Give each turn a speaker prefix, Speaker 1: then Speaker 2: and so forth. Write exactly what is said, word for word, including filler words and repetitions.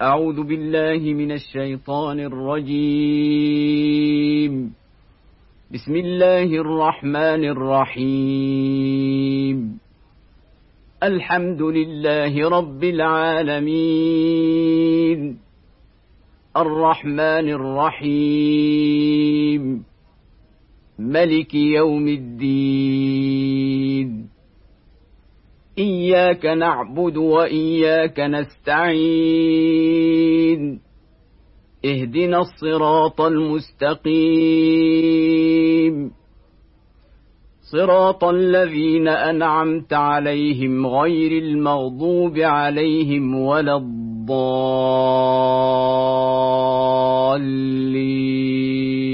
Speaker 1: أعوذ بالله من الشيطان الرجيم. بسم الله الرحمن الرحيم. الحمد لله رب العالمين، الرحمن الرحيم، ملك يوم الدين. إياك نعبد وإياك نستعين، اهدنا الصراط المستقيم، صراط الذين أنعمت عليهم غير المغضوب عليهم ولا الضالين.